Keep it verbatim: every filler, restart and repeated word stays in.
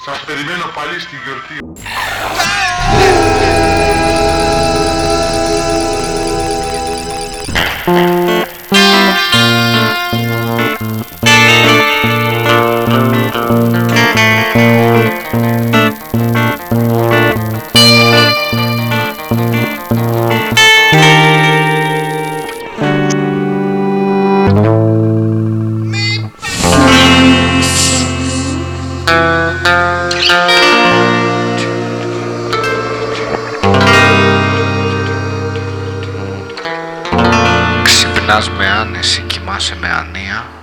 Σας περιμένω πάλι στη γιορτή. Ξυπνάς με άνεση, κοιμάσαι με ανία.